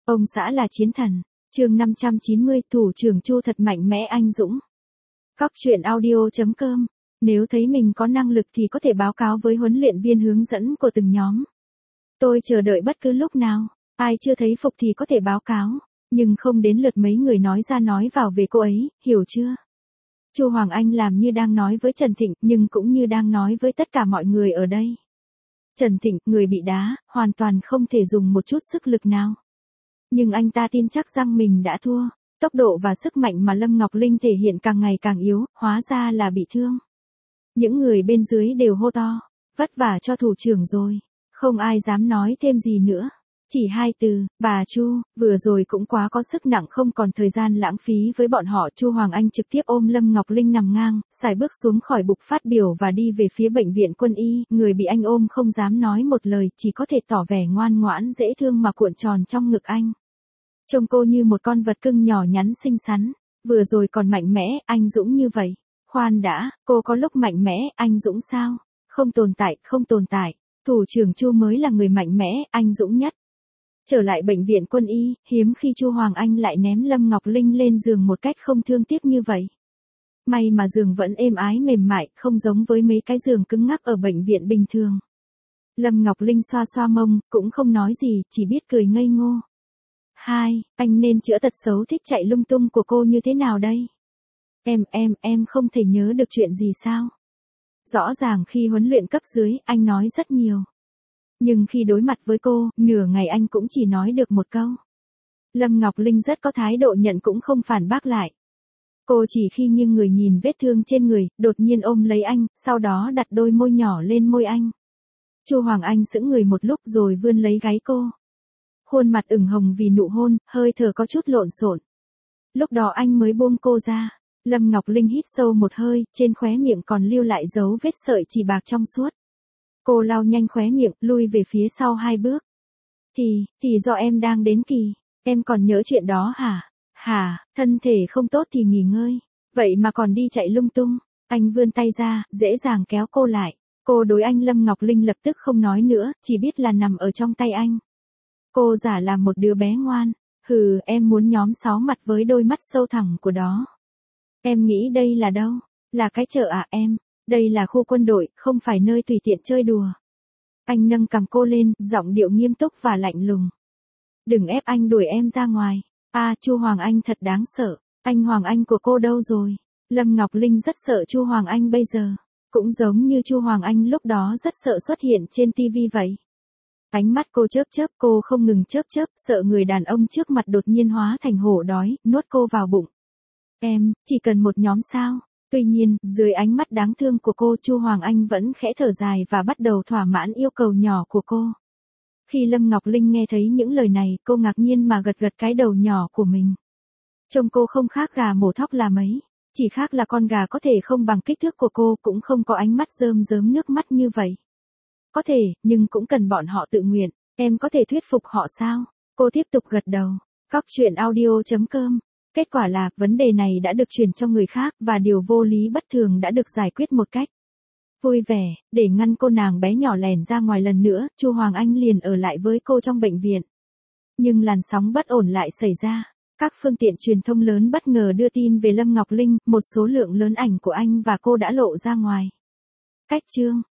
Ông xã là chiến thần. Chương 590, thủ trưởng Chu thật mạnh mẽ anh dũng. Cóc truyện audio.com. Nếu thấy mình có năng lực thì có thể báo cáo với huấn luyện viên hướng dẫn của từng nhóm. Tôi chờ đợi bất cứ lúc nào, ai chưa thấy phục thì có thể báo cáo, nhưng không đến lượt mấy người nói ra nói vào về cô ấy, hiểu chưa? Chu Hoàng Anh làm như đang nói với Trần Thịnh, nhưng cũng như đang nói với tất cả mọi người ở đây. Trần Thịnh, người bị đá, hoàn toàn không thể dùng một chút sức lực nào. Nhưng anh ta tin chắc rằng mình đã thua. Tốc độ và sức mạnh mà Lâm Ngọc Linh thể hiện càng ngày càng yếu, hóa ra là bị thương. Những người bên dưới đều hô to, vất vả cho thủ trưởng rồi. Không ai dám nói thêm gì nữa. Chỉ hai từ, bà Chu, vừa rồi cũng quá có sức nặng, không còn thời gian lãng phí với bọn họ. Chu Hoàng Anh trực tiếp ôm Lâm Ngọc Linh nằm ngang, sải bước xuống khỏi bục phát biểu và đi về phía bệnh viện quân y. Người bị anh ôm không dám nói một lời, chỉ có thể tỏ vẻ ngoan ngoãn dễ thương mà cuộn tròn trong ngực anh. Trông cô như một con vật cưng nhỏ nhắn xinh xắn, vừa rồi còn mạnh mẽ, anh dũng như vậy. Khoan đã, cô có lúc mạnh mẽ, anh dũng sao? Không tồn tại, không tồn tại. Thủ trưởng Chu mới là người mạnh mẽ, anh dũng nhất. Trở lại bệnh viện quân y, hiếm khi Chu Hoàng Anh lại ném Lâm Ngọc Linh lên giường một cách không thương tiếc như vậy. May mà giường vẫn êm ái mềm mại, không giống với mấy cái giường cứng ngắc ở bệnh viện bình thường. Lâm Ngọc Linh xoa xoa mông, cũng không nói gì, chỉ biết cười ngây ngô. Anh nên chữa tật xấu thích chạy lung tung của cô như thế nào đây? Em không thể nhớ được chuyện gì sao? Rõ ràng khi huấn luyện cấp dưới, anh nói rất nhiều. Nhưng khi đối mặt với cô, nửa ngày anh cũng chỉ nói được một câu. Lâm Ngọc Linh rất có thái độ, nhận cũng không phản bác lại. Cô chỉ khi nghiêng người nhìn vết thương trên người, đột nhiên ôm lấy anh, sau đó đặt đôi môi nhỏ lên môi anh. Chu Hoàng Anh sững người một lúc rồi vươn lấy gáy cô. Khuôn mặt ửng hồng vì nụ hôn, hơi thở có chút lộn xộn. Lúc đó anh mới buông cô ra. Lâm Ngọc Linh hít sâu một hơi, trên khóe miệng còn lưu lại dấu vết sợi chỉ bạc trong suốt. Cô lau nhanh khóe miệng, lui về phía sau 2 bước. Thì do em đang đến kỳ, em còn nhớ chuyện đó hả? Thân thể không tốt thì nghỉ ngơi. Vậy mà còn đi chạy lung tung. Anh vươn tay ra, dễ dàng kéo cô lại. Cô đối anh. Lâm Ngọc Linh lập tức không nói nữa, chỉ biết là nằm ở trong tay anh. Cô giả làm một đứa bé ngoan. Em muốn nhóm 6 mặt với đôi mắt sâu thẳm của đó. Em nghĩ đây là đâu? Là cái chợ à em? Đây là khu quân đội, không phải nơi tùy tiện chơi đùa. Anh nâng cằm cô lên, giọng điệu nghiêm túc và lạnh lùng. Đừng ép anh đuổi em ra ngoài. Chu Hoàng Anh thật đáng sợ. Anh Hoàng Anh của cô đâu rồi? Lâm Ngọc Linh rất sợ Chu Hoàng Anh bây giờ. Cũng giống như Chu Hoàng Anh lúc đó rất sợ xuất hiện trên TV vậy. Ánh mắt cô chớp, cô không ngừng chớp, sợ người đàn ông trước mặt đột nhiên hóa thành hổ đói, nuốt cô vào bụng. Em, chỉ cần một nhóm sao? Tuy nhiên, dưới ánh mắt đáng thương của cô, Chu Hoàng Anh vẫn khẽ thở dài và bắt đầu thỏa mãn yêu cầu nhỏ của cô. Khi Lâm Ngọc Linh nghe thấy những lời này, cô ngạc nhiên mà gật cái đầu nhỏ của mình. Trông cô không khác gà mổ thóc là mấy, chỉ khác là con gà có thể không bằng kích thước của cô, cũng không có ánh mắt rơm rớm nước mắt như vậy. Có thể, nhưng cũng cần bọn họ tự nguyện. Em có thể thuyết phục họ sao? Cô tiếp tục gật đầu. Cóc truyện audio.com. Kết quả là, vấn đề này đã được chuyển cho người khác, và điều vô lý bất thường đã được giải quyết một cách vui vẻ. Để ngăn cô nàng bé nhỏ lẻn ra ngoài lần nữa, Chu Hoàng Anh liền ở lại với cô trong bệnh viện. Nhưng làn sóng bất ổn lại xảy ra. Các phương tiện truyền thông lớn bất ngờ đưa tin về Lâm Ngọc Linh, một số lượng lớn ảnh của anh và cô đã lộ ra ngoài. Cách chương